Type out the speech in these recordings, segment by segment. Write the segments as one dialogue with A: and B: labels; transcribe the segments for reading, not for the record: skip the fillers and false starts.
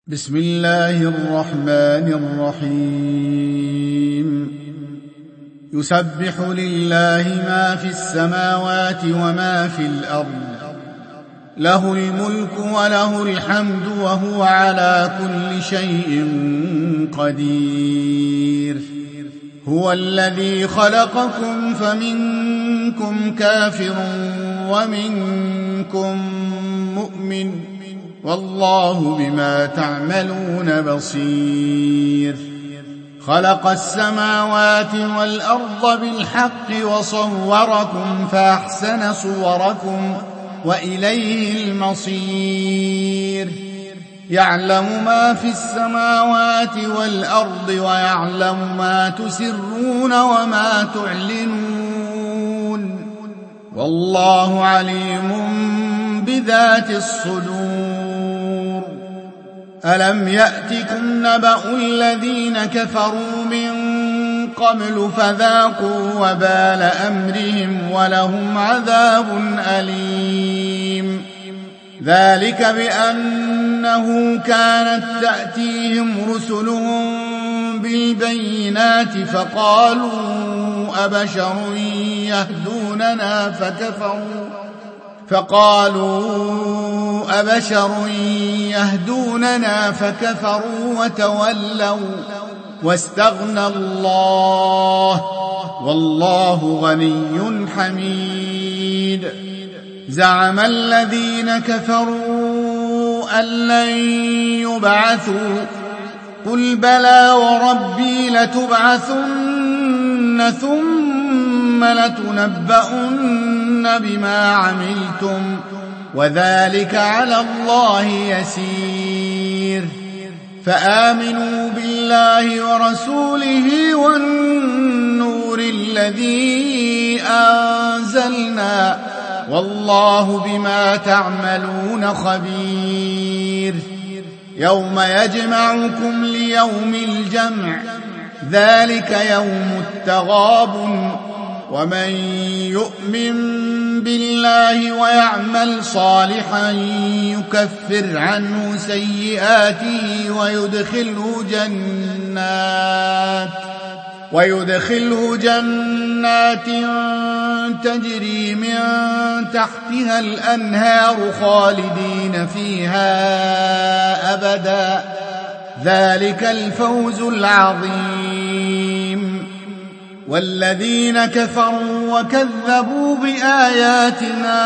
A: بسم الله الرحمن الرحيم يسبح لله ما في السماوات وما في الأرض له الملك وله الحمد وهو على كل شيء قدير هو الذي خلقكم فمنكم كافر ومنكم مؤمن والله بما تعملون بصير خلق السماوات والأرض بالحق وصوركم فأحسن صوركم وإليه المصير يعلم ما في السماوات والأرض ويعلم ما تسرون وما تعلنون والله عليم بذات الصدور ألم يأتكم نبأ الذين كفروا من قبل فذاقوا وبال أمرهم ولهم عذاب أليم ذلك بأنه كانت تأتيهم رسلهم بالبينات فقالوا أبشر يهدوننا فكفروا وتولوا واستغنى الله والله غني حميد زعم الذين كفروا أن لن يبعثوا قل بلى وربي لتبعثن ثم لتنبؤن بما عملتم وذلك على الله يسير فآمنوا بالله ورسوله والنور الذي أنزلنا والله بما تعملون خبير يوم يجمعكم ليوم الجمع ذلك يوم التغابن ومن يؤمن بالله ويعمل صالحا يكفر عنه سيئاته ويدخله جنات تجري من تحتها الأنهار خالدين فيها أبدا ذلك الفوز العظيم والذين كفروا وكذبوا بآياتنا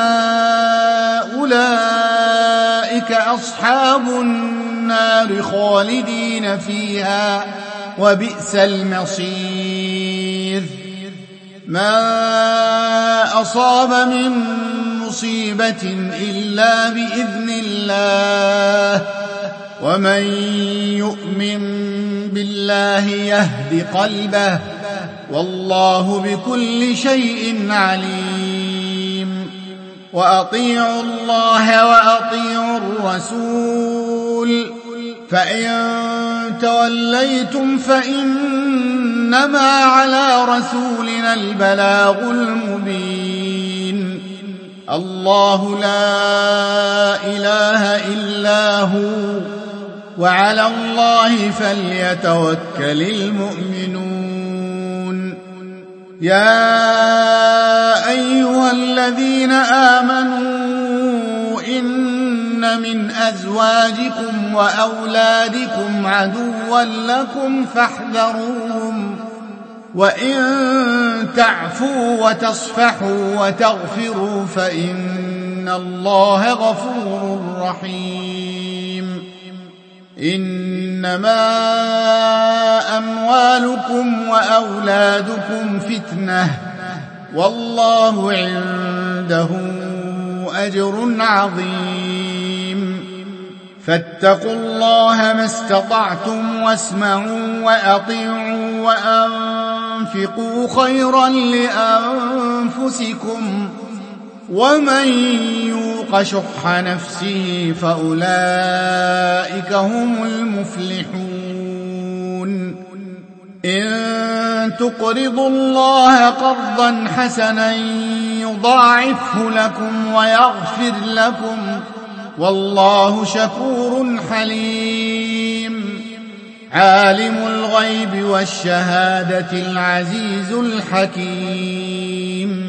A: أولئك أصحاب النار خالدين فيها وبئس المصير ما أصاب من مصيبة إلا بإذن الله ومن يؤمن بالله يهد قلبه والله بكل شيء عليم وأطيعوا الله وأطيعوا الرسول فإن توليتم فإنما على رسولنا البلاغ المبين الله لا إله إلا هو وعلى الله فليتوكل المؤمنون يا أيها الذين آمنوا إن من أزواجكم وأولادكم عدوا لكم فاحذروهم وإن تعفوا وتصفحوا وتغفروا فإن الله غفور رحيم إنما أموالكم وأولادكم فتنة والله عنده أجر عظيم فاتقوا الله ما استطعتم واسمعوا وأطيعوا وأنفقوا خيرا لأنفسكم ومن يوق شح نفسه فأولئك هم المفلحون إن تقرضوا الله قرضا حسنا يضاعفه لكم ويغفر لكم والله شكور حليم عالم الغيب والشهادة العزيز الحكيم